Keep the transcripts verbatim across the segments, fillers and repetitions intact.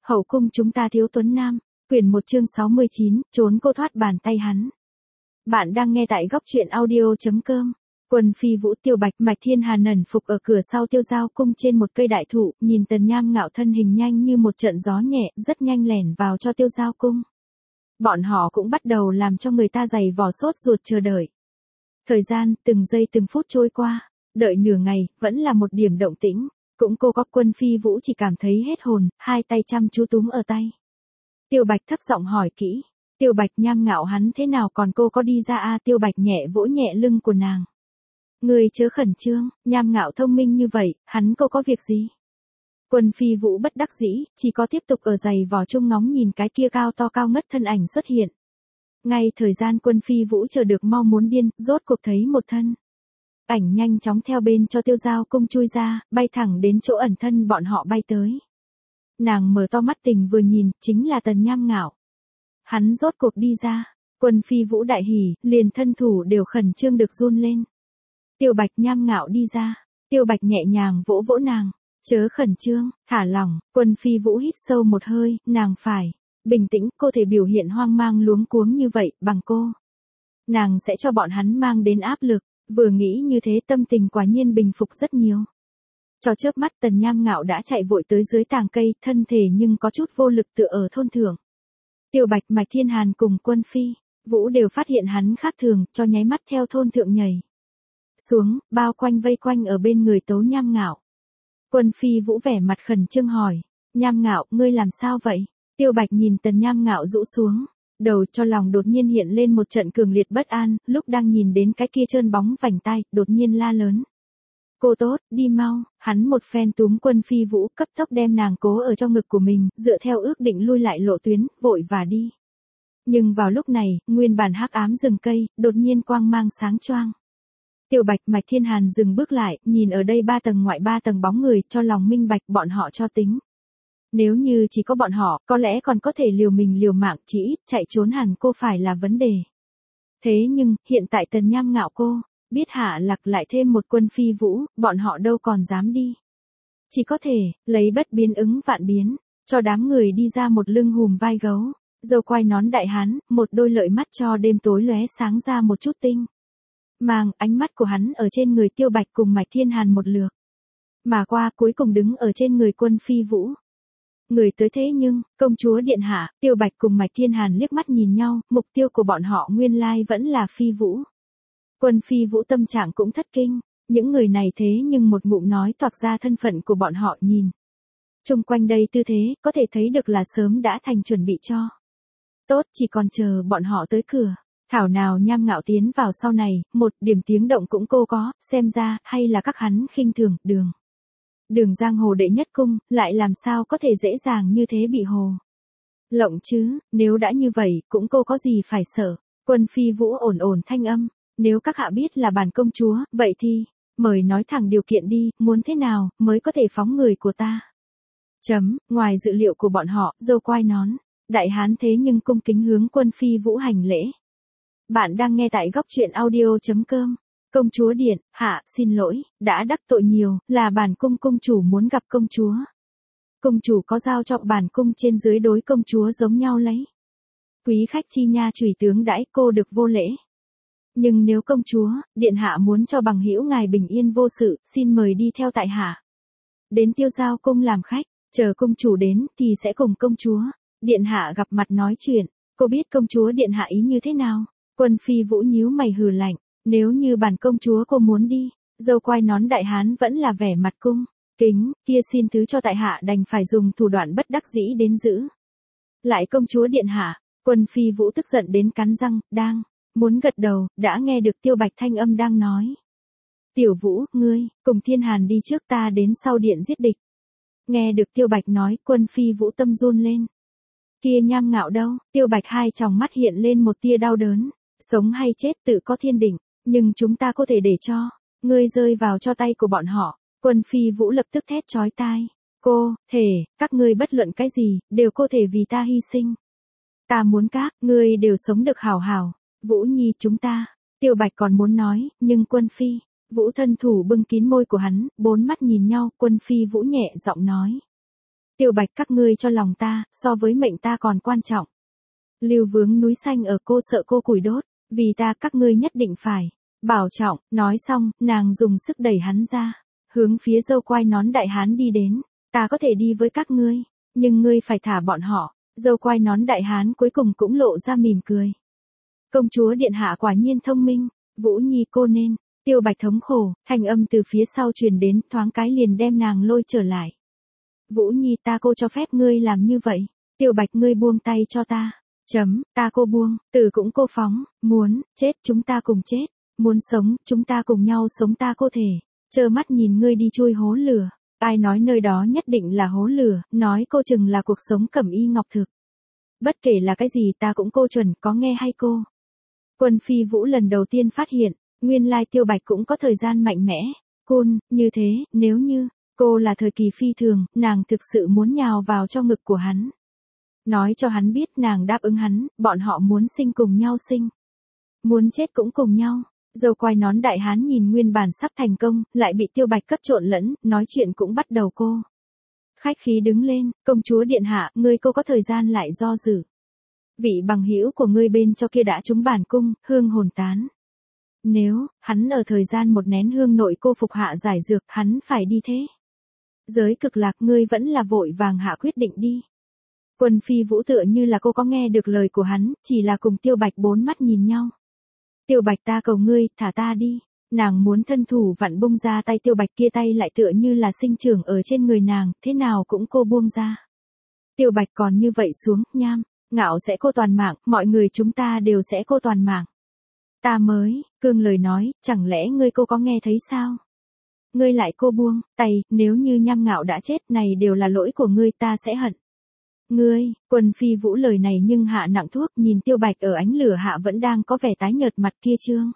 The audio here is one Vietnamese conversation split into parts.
Hậu cung chúng ta thiếu tuấn nam, quyển một chương sáu mươi chín, trốn cô thoát bàn tay hắn. Bạn đang nghe tại góc truyện audio.com. Quân phi Vũ Tiêu Bạch Mạch Thiên Hà nẩn phục ở cửa sau Tiêu Giao cung trên một cây đại thụ, nhìn Tần Nham Ngạo thân hình nhanh như một trận gió nhẹ, rất nhanh lẻn vào cho Tiêu Giao cung. Bọn họ cũng bắt đầu làm cho người ta dày vò sốt ruột chờ đợi. Thời gian, từng giây từng phút trôi qua, đợi nửa ngày, vẫn là một điểm động tĩnh. Cũng cô có Quân phi Vũ chỉ cảm thấy hết hồn, hai tay chăm chú túm ở tay. Tiêu Bạch thấp giọng hỏi kỹ. Tiêu Bạch Nham Ngạo hắn thế nào còn cô có đi ra a à? Tiêu Bạch nhẹ vỗ nhẹ lưng của nàng. Người chớ khẩn trương, Nham Ngạo thông minh như vậy, hắn cô có việc gì? Quân phi Vũ bất đắc dĩ, chỉ có tiếp tục ở giày vò chung ngóng nhìn cái kia cao to cao ngất thân ảnh xuất hiện. Ngay thời gian Quân phi Vũ chờ được mau muốn điên, rốt cuộc thấy một thân. Ảnh nhanh chóng theo bên cho Tiêu Giao cung chui ra, bay thẳng đến chỗ ẩn thân bọn họ bay tới. Nàng mở to mắt tình vừa nhìn, chính là Tần Nham Ngạo. Hắn rốt cuộc đi ra, Quân phi Vũ đại hỉ, liền thân thủ đều khẩn trương được run lên. Tiêu Bạch Nham Ngạo đi ra, Tiêu Bạch nhẹ nhàng vỗ vỗ nàng, chớ khẩn trương, thả lỏng. Quân phi Vũ hít sâu một hơi, nàng phải bình tĩnh, cô thể biểu hiện hoang mang luống cuống như vậy, bằng cô. Nàng sẽ cho bọn hắn mang đến áp lực, vừa nghĩ như thế tâm tình quả nhiên bình phục rất nhiều. Cho chớp mắt Tần Nham Ngạo đã chạy vội tới dưới tàng cây, thân thể nhưng có chút vô lực tựa ở thôn thượng. Tiêu Bạch Mạch Thiên Hàn cùng Quân phi Vũ đều phát hiện hắn khác thường, cho nháy mắt theo thôn thượng nhảy xuống, bao quanh vây quanh ở bên người tấu Nham Ngạo. Quân phi Vũ vẻ mặt khẩn trương hỏi, Nham Ngạo, ngươi làm sao vậy? Tiêu Bạch nhìn Tần Nham Ngạo rũ xuống, đầu cho lòng đột nhiên hiện lên một trận cường liệt bất an, lúc đang nhìn đến cái kia trơn bóng vành tay, đột nhiên la lớn. Cô tốt, đi mau, hắn một phen túm Quân phi Vũ, cấp tốc đem nàng cố ở trong ngực của mình, dựa theo ước định lui lại lộ tuyến, vội và đi. Nhưng vào lúc này, nguyên bản hắc ám rừng cây, đột nhiên quang mang sáng choang. Tiêu Bạch Mạch Thiên Hàn dừng bước lại, nhìn ở đây ba tầng ngoại ba tầng bóng người, cho lòng minh bạch bọn họ cho tính. Nếu như chỉ có bọn họ, có lẽ còn có thể liều mình liều mạng, chỉ ít chạy trốn hẳn cô phải là vấn đề. Thế nhưng, hiện tại Tần Nham Ngạo cô, biết hạ lạc lại thêm một Quân phi Vũ, bọn họ đâu còn dám đi. Chỉ có thể, lấy bất biến ứng vạn biến, cho đám người đi ra một lưng hùm vai gấu, dâu quai nón đại hán, một đôi lợi mắt cho đêm tối lóe sáng ra một chút tinh. Mang ánh mắt của hắn ở trên người Tiêu Bạch cùng Mạch Thiên Hàn một lượt. Mà qua cuối cùng đứng ở trên người Quân phi Vũ. Người tới thế nhưng, công chúa điện hạ, Tiêu Bạch cùng Mạch Thiên Hàn liếc mắt nhìn nhau, mục tiêu của bọn họ nguyên lai vẫn là phi Vũ. Quân phi Vũ tâm trạng cũng thất kinh, những người này thế nhưng một ngụm nói toạc ra thân phận của bọn họ nhìn. Trung quanh đây tư thế, có thể thấy được là sớm đã thành chuẩn bị cho. Tốt, chỉ còn chờ bọn họ tới cửa. Thảo nào Nham Ngạo tiến vào sau này, một điểm tiếng động cũng cô có, xem ra, hay là các hắn khinh thường, đường. Đường giang hồ đệ nhất cung, lại làm sao có thể dễ dàng như thế bị hồ. Lộng chứ, nếu đã như vậy, cũng cô có gì phải sợ. Quân phi Vũ ổn ổn thanh âm, nếu các hạ biết là bản công chúa, vậy thì, mời nói thẳng điều kiện đi, muốn thế nào, mới có thể phóng người của ta. Chấm, ngoài dự liệu của bọn họ, dâu quai nón, đại hán thế nhưng cung kính hướng Quân phi Vũ hành lễ. Bạn đang nghe tại góc truyện audio.com. Công chúa điện, hạ, xin lỗi, đã đắc tội nhiều, là bản cung cung chủ muốn gặp công chúa. Công chủ có giao cho bản cung trên dưới đối công chúa giống nhau lấy. Quý khách chi nha chủy tướng đãi cô được vô lễ. Nhưng nếu công chúa, điện hạ muốn cho bằng hữu ngài bình yên vô sự, xin mời đi theo tại hạ. Đến Tiêu Giao cung làm khách, chờ công chủ đến thì sẽ cùng công chúa, điện hạ gặp mặt nói chuyện. Cô biết công chúa điện hạ ý như thế nào? Quân phi Vũ nhíu mày hừ lạnh, nếu như bản công chúa cô muốn đi, dâu quai nón đại hán vẫn là vẻ mặt cung kính, kia xin thứ cho tại hạ đành phải dùng thủ đoạn bất đắc dĩ đến giữ. Lại công chúa điện hạ, Quân phi Vũ tức giận đến cắn răng, đang muốn gật đầu, đã nghe được Tiêu Bạch thanh âm đang nói. Tiểu Vũ, ngươi, cùng Thiên Hàn đi trước ta đến sau điện giết địch. Nghe được Tiêu Bạch nói, Quân phi Vũ tâm run lên. Kia Nham Ngạo đâu? Tiêu Bạch hai tròng mắt hiện lên một tia đau đớn. Sống hay chết tự có thiên định, nhưng chúng ta có thể để cho ngươi rơi vào cho tay của bọn họ. Quân phi Vũ lập tức thét chói tai. Cô, thể, các ngươi bất luận cái gì, đều có thể vì ta hy sinh. Ta muốn các ngươi đều sống được hảo hảo. Vũ Nhi chúng ta. Tiêu Bạch còn muốn nói, nhưng Quân phi Vũ thân thủ bưng kín môi của hắn, bốn mắt nhìn nhau, Quân phi Vũ nhẹ giọng nói. Tiêu Bạch các ngươi cho lòng ta, so với mệnh ta còn quan trọng. Lưu Vướng núi xanh ở cô sợ cô củi đốt, vì ta các ngươi nhất định phải bảo trọng. Nói xong, nàng dùng sức đẩy hắn ra, hướng phía dâu quai nón đại hán đi đến. Ta có thể đi với các ngươi, nhưng ngươi phải thả bọn họ. Dâu quai nón đại hán cuối cùng cũng lộ ra mỉm cười. Công chúa điện hạ quả nhiên thông minh, Vũ Nhi cô nên. Tiêu Bạch thống khổ, thanh âm từ phía sau truyền đến, thoáng cái liền đem nàng lôi trở lại. Vũ Nhi ta cô cho phép ngươi làm như vậy. Tiêu Bạch ngươi buông tay cho ta. Chấm, ta cô buông, tử cũng cô phóng, muốn, chết chúng ta cùng chết. Muốn sống, chúng ta cùng nhau sống ta cô thể. Trơ mắt nhìn ngươi đi chui hố lửa. Ai nói nơi đó nhất định là hố lửa, nói cô chừng là cuộc sống cẩm y ngọc thực. Bất kể là cái gì ta cũng cô chuẩn, có nghe hay cô? Quân Phi Vũ lần đầu tiên phát hiện, nguyên lai Tiêu Bạch cũng có thời gian mạnh mẽ. Cun, như thế, nếu như, cô là thời kỳ phi thường, nàng thực sự muốn nhào vào trong ngực của hắn. Nói cho hắn biết nàng đáp ứng hắn, bọn họ muốn sinh cùng nhau sinh. Muốn chết cũng cùng nhau. Dâu quai nón đại hán nhìn nguyên bản sắp thành công, lại bị Tiêu Bạch cấp trộn lẫn, nói chuyện cũng bắt đầu cô. Khách khí đứng lên, công chúa điện hạ, ngươi cô có thời gian lại do dự. Vị bằng hữu của ngươi bên cho kia đã trúng bản cung, hương hồn tán. Nếu, hắn ở thời gian một nén hương nội cô phục hạ giải dược, hắn phải đi thế. Giới cực lạc ngươi vẫn là vội vàng hạ quyết định đi. Quân Phi Vũ tựa như là cô có nghe được lời của hắn, chỉ là cùng Tiêu Bạch bốn mắt nhìn nhau. Tiêu Bạch ta cầu ngươi, thả ta đi. Nàng muốn thân thủ vặn bung ra tay Tiêu Bạch kia tay lại tựa như là sinh trưởng ở trên người nàng, thế nào cũng cô buông ra. Tiêu Bạch còn như vậy xuống, nham, ngạo sẽ cô toàn mạng, mọi người chúng ta đều sẽ cô toàn mạng. Ta mới, cương lời nói, chẳng lẽ ngươi cô có nghe thấy sao? Ngươi lại cô buông, tay, nếu như nham ngạo đã chết này đều là lỗi của ngươi ta sẽ hận. Ngươi, Quân Phi Vũ lời này nhưng hạ nặng thuốc nhìn Tiêu Bạch ở ánh lửa hạ vẫn đang có vẻ tái nhợt mặt kia trương.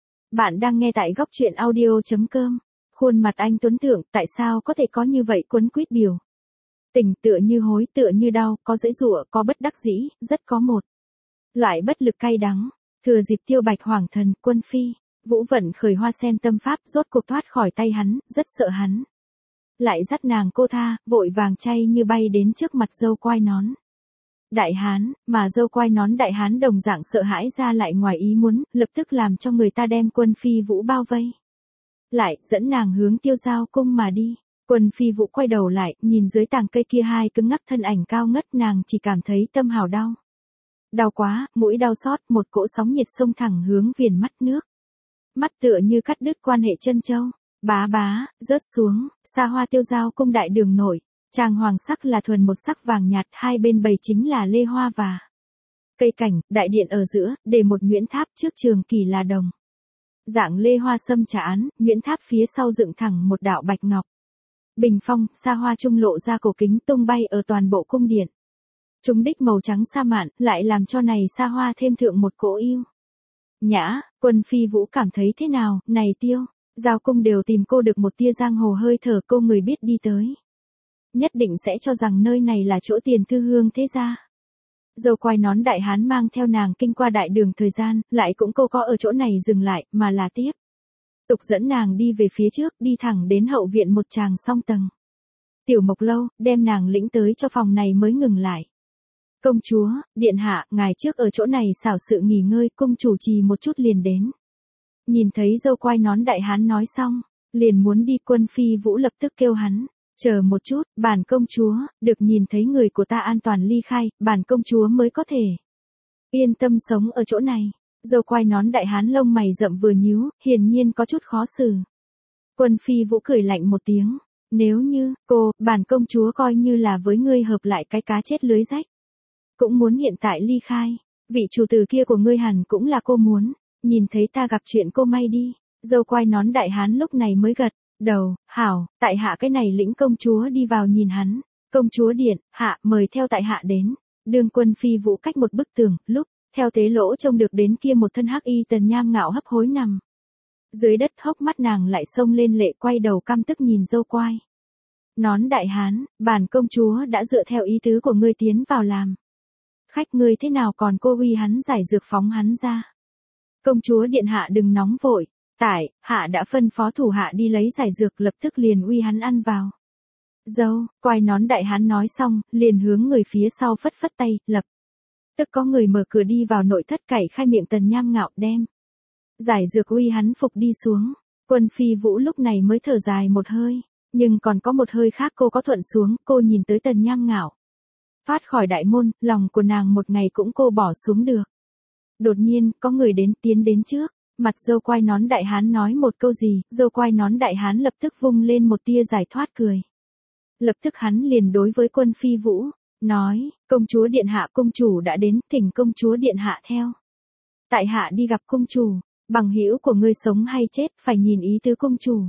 Bạn đang nghe tại góc truyện audio.com. Khuôn mặt anh tuấn thượng tại sao có thể có như vậy quấn quýt biểu. Tình tựa như hối tựa như đau, có dễ dụa, có bất đắc dĩ, rất có một. Loại bất lực cay đắng, thừa dịp Tiêu Bạch hoàng thần, Quân Phi, Vũ vận khởi hoa sen tâm pháp rốt cuộc thoát khỏi tay hắn, rất sợ hắn. Lại dắt nàng cô tha, vội vàng chay như bay đến trước mặt dâu quai nón. Đại hán, mà dâu quai nón đại hán đồng dạng sợ hãi ra lại ngoài ý muốn, lập tức làm cho người ta đem Quân Phi Vũ bao vây. Lại, dẫn nàng hướng Tiêu Giao cung mà đi. Quân Phi Vũ quay đầu lại, nhìn dưới tàng cây kia hai cứng ngắc thân ảnh cao ngất nàng chỉ cảm thấy tâm hào đau. Đau quá, mũi đau xót, một cỗ sóng nhiệt xông thẳng hướng viền mắt nước. Mắt tựa như cắt đứt quan hệ chân châu. Bá bá, rớt xuống, xa hoa Tiêu Giao cung đại đường nổi, tràng hoàng sắc là thuần một sắc vàng nhạt, hai bên bầy chính là lê hoa và cây cảnh, đại điện ở giữa, để một nhuyễn tháp trước trường kỳ là đồng. Dạng lê hoa sâm trà án, nhuyễn tháp phía sau dựng thẳng một đạo bạch ngọc. Bình phong, xa hoa trung lộ ra cổ kính tung bay ở toàn bộ cung điện. Chúng đích màu trắng sa mạn, lại làm cho này xa hoa thêm thượng một cỗ yêu. Nhã, Quân Phi Vũ cảm thấy thế nào, này Tiêu. Giao cung đều tìm cô được một tia giang hồ hơi thở cô người biết đi tới. Nhất định sẽ cho rằng nơi này là chỗ tiền thư hương thế gia. Dâu quai nón đại hán mang theo nàng kinh qua đại đường thời gian, lại cũng cô có ở chỗ này dừng lại, mà là tiếp. Tục dẫn nàng đi về phía trước, đi thẳng đến hậu viện một tràng song tầng. Tiểu Mộc Lâu, đem nàng lĩnh tới cho phòng này mới ngừng lại. Công chúa, điện hạ, ngài trước ở chỗ này xảo sự nghỉ ngơi, cung chủ trì một chút liền đến. Nhìn thấy dâu quai nón đại hán nói xong, liền muốn đi. Quân Phi Vũ lập tức kêu hắn, chờ một chút, bản công chúa, được nhìn thấy người của ta an toàn ly khai, bản công chúa mới có thể yên tâm sống ở chỗ này. Dâu quai nón đại hán lông mày rậm vừa nhíu, hiển nhiên có chút khó xử. Quân Phi Vũ cười lạnh một tiếng, nếu như, cô, bản công chúa coi như là với ngươi hợp lại cái cá chết lưới rách. Cũng muốn hiện tại ly khai, vị chủ tử kia của ngươi hẳn cũng là cô muốn. Nhìn thấy ta gặp chuyện cô may đi. Dâu quai nón đại hán lúc này mới gật đầu, hảo, tại hạ cái này lĩnh công chúa đi vào nhìn hắn. Công chúa điện, hạ, mời theo tại hạ đến. Đường Quân Phi Vũ cách một bức tường, lúc, theo tế lỗ trông được đến kia một thân hắc y tần nham ngạo hấp hối nằm. Dưới đất hốc mắt nàng lại xông lên lệ quay đầu căm tức nhìn dâu quai nón đại hán, bản công chúa đã dựa theo ý tứ của ngươi tiến vào làm. Khách ngươi thế nào còn cô uy hắn giải dược phóng hắn ra. Công chúa điện hạ đừng nóng vội, tại, hạ đã phân phó thủ hạ đi lấy giải dược lập tức liền uy hắn ăn vào. Dâu, quai nón đại hán nói xong, liền hướng người phía sau phất phất tay, lập tức có người mở cửa đi vào nội thất cày khai miệng Tần Nham Ngạo đem giải dược uy hắn phục đi xuống. Quân Phi Vũ lúc này mới thở dài một hơi, nhưng còn có một hơi khác cô có thuận xuống, cô nhìn tới Tần Nham Ngạo. Thoát khỏi đại môn, lòng của nàng một ngày cũng cô bỏ xuống được. Đột nhiên, có người đến tiến đến trước, mặt dâu quai nón đại hán nói một câu gì, dâu quai nón đại hán lập tức vung lên một tia giải thoát cười. Lập tức hắn liền đối với Quân Phi Vũ, nói, công chúa điện hạ công chủ đã đến, thỉnh công chúa điện hạ theo. Tại hạ đi gặp công chủ, bằng hữu của ngươi sống hay chết, phải nhìn ý tứ công chủ.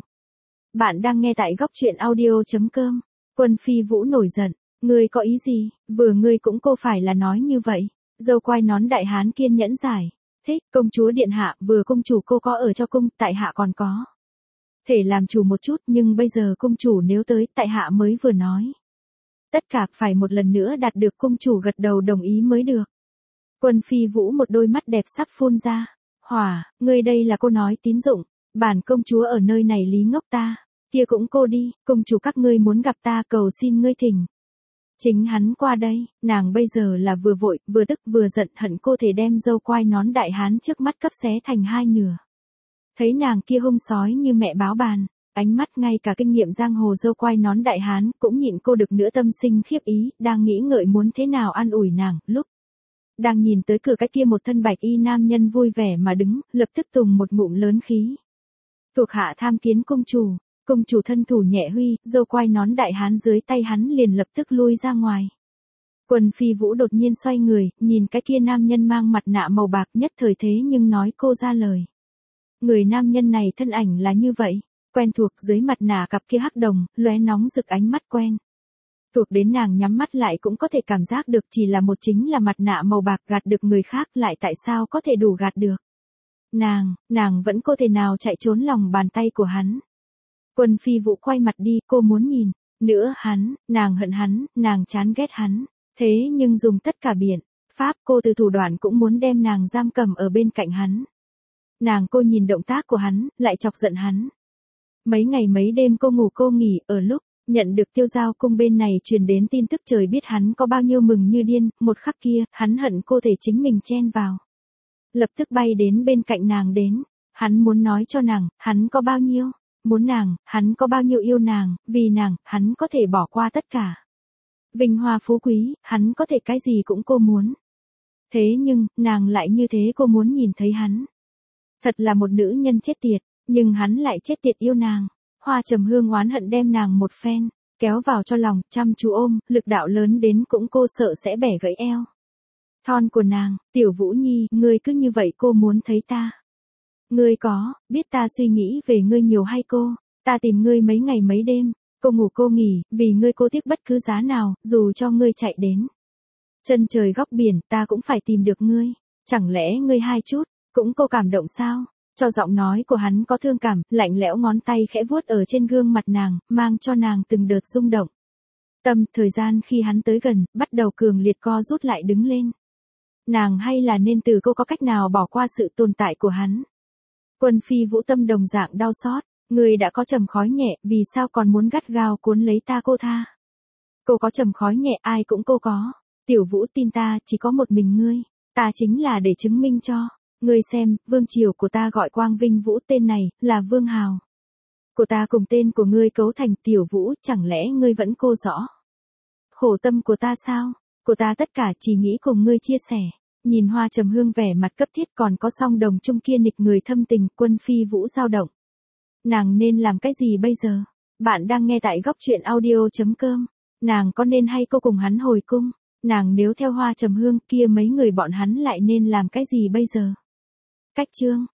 Bạn đang nghe tại góc truyện audio.com, Quân Phi Vũ nổi giận, ngươi có ý gì, vừa ngươi cũng cô phải là nói như vậy. Dâu quai nón đại hán kiên nhẫn giải, thích, công chúa điện hạ, vừa công chủ cô có ở cho cung, tại hạ còn có thể làm chủ một chút, nhưng bây giờ công chủ nếu tới, tại hạ mới vừa nói. Tất cả phải một lần nữa đạt được công chủ gật đầu đồng ý mới được. Quân Phi Vũ một đôi mắt đẹp sắp phun ra, hỏa, ngươi đây là cô nói tín dụng, bản công chúa ở nơi này lý ngốc ta, kia cũng cô đi, công chủ các ngươi muốn gặp ta cầu xin ngươi thỉnh. Chính hắn qua đây, nàng bây giờ là vừa vội, vừa tức vừa giận hận cô thể đem dâu quai nón đại hán trước mắt cấp xé thành hai nửa. Thấy nàng kia hung sói như mẹ báo bàn, ánh mắt ngay cả kinh nghiệm giang hồ dâu quai nón đại hán cũng nhịn cô được nữa tâm sinh khiếp ý, đang nghĩ ngợi muốn thế nào an ủi nàng, lúc đang nhìn tới cửa cái kia một thân bạch y nam nhân vui vẻ mà đứng, lập tức tùng một ngụm lớn khí. Thuộc hạ tham kiến công chủ. Công chủ thân thủ nhẹ huy, dâu quai nón đại hán dưới tay hắn liền lập tức lui ra ngoài. Quân Phi Vũ đột nhiên xoay người, nhìn cái kia nam nhân mang mặt nạ màu bạc nhất thời thế nhưng nói cô ra lời. Người nam nhân này thân ảnh là như vậy, quen thuộc dưới mặt nạ cặp kia hắc đồng, lóe nóng rực ánh mắt quen. Thuộc đến nàng nhắm mắt lại cũng có thể cảm giác được chỉ là một chính là mặt nạ màu bạc gạt được người khác lại tại sao có thể đủ gạt được. Nàng, nàng vẫn có thể nào chạy trốn lòng bàn tay của hắn. Quân Phi Vũ quay mặt đi, cô muốn nhìn, nữa hắn, nàng hận hắn, nàng chán ghét hắn, thế nhưng dùng tất cả biện pháp cô từ thủ đoạn cũng muốn đem nàng giam cầm ở bên cạnh hắn. Nàng cô nhìn động tác của hắn, lại chọc giận hắn. Mấy ngày mấy đêm cô ngủ cô nghỉ, ở lúc nhận được Tiêu Giao cung bên này truyền đến tin tức trời biết hắn có bao nhiêu mừng như điên, một khắc kia, hắn hận cô thể chính mình chen vào. Lập tức bay đến bên cạnh nàng đến, hắn muốn nói cho nàng, hắn có bao nhiêu. Muốn nàng, hắn có bao nhiêu yêu nàng, vì nàng, hắn có thể bỏ qua tất cả. Vinh hoa phú quý, hắn có thể cái gì cũng cô muốn. Thế nhưng, nàng lại như thế cô muốn nhìn thấy hắn. Thật là một nữ nhân chết tiệt, nhưng hắn lại chết tiệt yêu nàng. Hoa Trầm Hương oán hận đem nàng một phen, kéo vào cho lòng, chăm chú ôm, lực đạo lớn đến cũng cô sợ sẽ bẻ gãy eo. Thon của nàng, Tiểu Vũ Nhi, ngươi cứ như vậy cô muốn thấy ta. Ngươi có, biết ta suy nghĩ về ngươi nhiều hay cô, ta tìm ngươi mấy ngày mấy đêm, cô ngủ cô nghỉ, vì ngươi cô tiếc bất cứ giá nào, dù cho ngươi chạy đến chân trời góc biển, ta cũng phải tìm được ngươi, chẳng lẽ ngươi hai chút, cũng cô cảm động sao? Cho giọng nói của hắn có thương cảm, lạnh lẽo ngón tay khẽ vuốt ở trên gương mặt nàng, mang cho nàng từng đợt rung động. Tâm, thời gian khi hắn tới gần, bắt đầu cường liệt co rút lại đứng lên. Nàng hay là nên từ cô có cách nào bỏ qua sự tồn tại của hắn? Quân Phi Vũ tâm đồng dạng đau xót, người đã có trầm khói nhẹ, vì sao còn muốn gắt gao cuốn lấy ta cô tha? Cô có trầm khói nhẹ, ai cũng cô có. Tiểu Vũ tin ta, chỉ có một mình ngươi, ta chính là để chứng minh cho ngươi xem, vương triều của ta gọi Quang Vinh Vũ, tên này là Vương Hào của ta cùng tên của ngươi cấu thành Tiểu Vũ, chẳng lẽ ngươi vẫn cô rõ khổ tâm của ta sao? Của ta tất cả chỉ nghĩ cùng ngươi chia sẻ. Nhìn Hoa Trầm Hương vẻ mặt cấp thiết còn có song đồng chung kia nịch người thâm tình, Quân Phi Vũ dao động. Nàng nên làm cái gì bây giờ? Bạn đang nghe tại góc truyện audio.com. Nàng có nên hay cô cùng hắn hồi cung? Nàng nếu theo Hoa Trầm Hương kia mấy người bọn hắn lại nên làm cái gì bây giờ? Cách chương